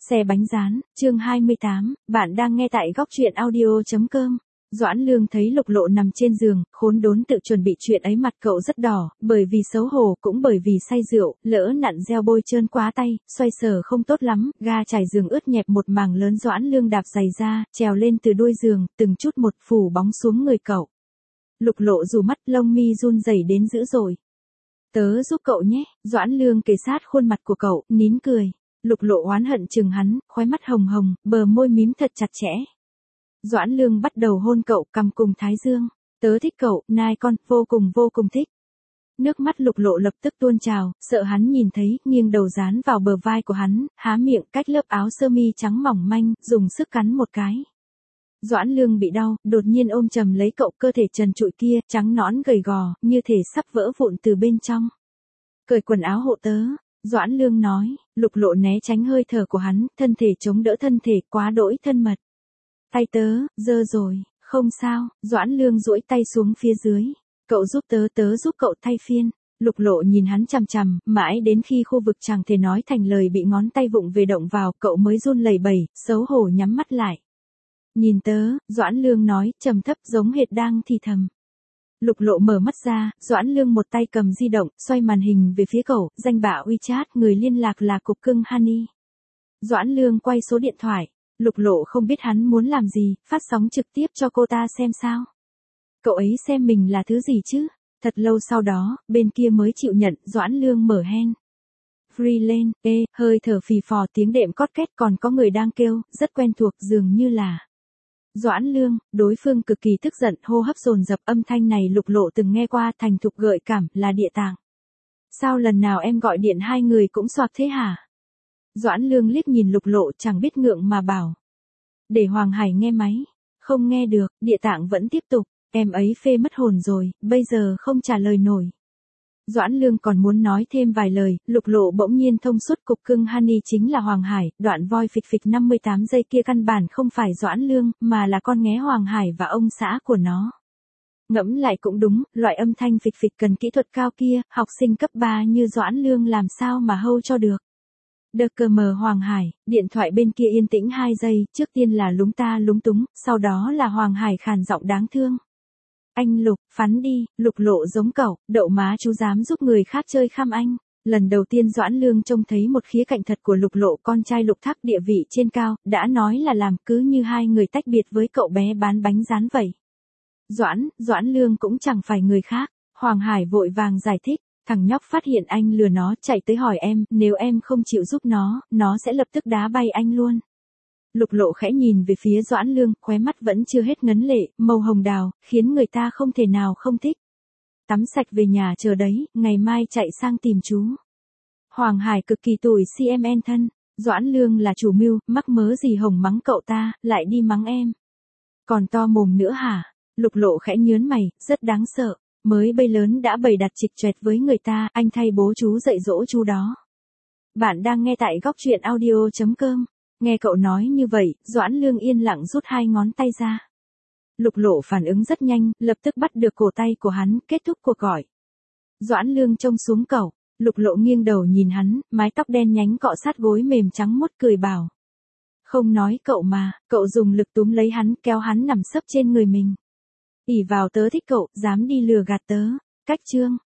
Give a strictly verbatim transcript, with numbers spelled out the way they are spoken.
Xe bánh rán, chương hai mươi tám, bạn đang nghe tại góc truyện audio chấm com. Doãn Lương thấy Lục Lộ nằm trên giường, khốn đốn tự chuẩn bị chuyện ấy, mặt cậu rất đỏ, bởi vì xấu hổ cũng bởi vì say rượu, lỡ nặn gieo bôi trơn quá tay, xoay sở không tốt lắm, ga trải giường ướt nhẹp một mảng lớn. Doãn Lương đạp giày ra, trèo lên từ đuôi giường, từng chút một phủ bóng xuống người cậu. Lục Lộ rủ mắt, lông mi run rẩy đến dữ dội. Tớ giúp cậu nhé, Doãn Lương kề sát khuôn mặt của cậu, nín cười. Lục Lộ oán hận chừng hắn, khóe mắt hồng hồng, bờ môi mím thật chặt chẽ. Doãn Lương bắt đầu hôn cậu cằm cùng thái dương. Tớ thích cậu, nai con, vô cùng vô cùng thích. Nước mắt Lục Lộ lập tức tuôn trào, sợ hắn nhìn thấy, nghiêng đầu dán vào bờ vai của hắn, há miệng cách lớp áo sơ mi trắng mỏng manh, dùng sức cắn một cái. Doãn Lương bị đau, đột nhiên ôm chầm lấy cậu, cơ thể trần trụi kia, trắng nõn gầy gò, như thể sắp vỡ vụn từ bên trong. Cởi quần áo hộ tớ. Doãn Lương nói. Lục Lộ né tránh hơi thở của hắn, thân thể chống đỡ thân thể, quá đỗi thân mật. Tay tớ, dơ rồi, không sao. Doãn Lương duỗi tay xuống phía dưới. Cậu giúp tớ, tớ giúp cậu thay phiên. Lục Lộ nhìn hắn chằm chằm, mãi đến khi khu vực chẳng thể nói thành lời bị ngón tay vụng về động vào, cậu mới run lẩy bẩy, xấu hổ nhắm mắt lại. Nhìn tớ, Doãn Lương nói, trầm thấp giống hệt đang thì thầm. Lục Lộ mở mắt ra, Doãn Lương một tay cầm di động, xoay màn hình về phía cậu, danh bạ WeChat, người liên lạc là cục cưng Honey. Doãn Lương quay số điện thoại. Lục Lộ không biết hắn muốn làm gì, phát sóng trực tiếp cho cô ta xem sao. Cậu ấy xem mình là thứ gì chứ? Thật lâu sau đó, bên kia mới chịu nhận. Doãn Lương mở hand free lên, ê, hơi thở phì phò, tiếng đệm cót két, còn có người đang kêu, rất quen thuộc, dường như là Doãn Lương. Đối phương cực kỳ tức giận, hô hấp dồn dập, âm thanh này Lục Lộ từng nghe qua, thành thục gợi cảm, là Địa Tạng. Sao lần nào em gọi điện hai người cũng xoạc thế hả? Doãn Lương liếc nhìn Lục Lộ, chẳng biết ngượng mà bảo. Để Hoàng Hải nghe máy. Không nghe được. Địa Tạng vẫn tiếp tục. Em ấy phê mất hồn rồi, bây giờ không trả lời nổi. Doãn Lương còn muốn nói thêm vài lời, Lục Lộ bỗng nhiên thông suốt, cục cưng Honey chính là Hoàng Hải, đoạn voi phịch phịch năm mươi tám giây kia căn bản không phải Doãn Lương, mà là con nghé Hoàng Hải và ông xã của nó. Ngẫm lại cũng đúng, loại âm thanh phịch phịch cần kỹ thuật cao kia, học sinh cấp ba như Doãn Lương làm sao mà hâu cho được. Đờ cờ mờ Hoàng Hải, điện thoại bên kia yên tĩnh hai giây, trước tiên là lúng ta lúng túng, sau đó là Hoàng Hải khàn giọng đáng thương. Anh Lục, phắn đi. Lục Lộ giống cậu, đậu má chú dám giúp người khác chơi khăm anh. Lần đầu tiên Doãn Lương trông thấy một khía cạnh thật của Lục Lộ, con trai Lục Thác địa vị trên cao, đã nói là làm, cứ như hai người tách biệt với cậu bé bán bánh rán vậy. Doãn, Doãn Lương cũng chẳng phải người khác. Hoàng Hải vội vàng giải thích, thằng nhóc phát hiện anh lừa nó, chạy tới hỏi em, nếu em không chịu giúp nó, nó sẽ lập tức đá bay anh luôn. Lục Lộ khẽ nhìn về phía Doãn Lương, khóe mắt vẫn chưa hết ngấn lệ, màu hồng đào, khiến người ta không thể nào không thích. Tắm sạch về nhà chờ đấy, ngày mai chạy sang tìm chú. Hoàng Hải cực kỳ tủi xê em en thân. Doãn Lương là chủ mưu, mắc mớ gì hồng mắng cậu ta, lại đi mắng em. Còn to mồm nữa hả? Lục Lộ khẽ nhớn mày, rất đáng sợ. Mới bay lớn đã bày đặt chịch choẹt với người ta, anh thay bố chú dạy dỗ chú đó. Bạn đang nghe tại góc truyện audio chấm com. Nghe cậu nói như vậy, Doãn Lương yên lặng rút hai ngón tay ra. Lục Lộ phản ứng rất nhanh, lập tức bắt được cổ tay của hắn, kết thúc cuộc gọi. Doãn Lương trông xuống cậu. Lục Lộ nghiêng đầu nhìn hắn, mái tóc đen nhánh cọ sát gối mềm trắng muốt, cười bảo. Không nói cậu mà. Cậu dùng lực túm lấy hắn, kéo hắn nằm sấp trên người mình. Ỉ vào tớ thích cậu, dám đi lừa gạt tớ. Cách chương.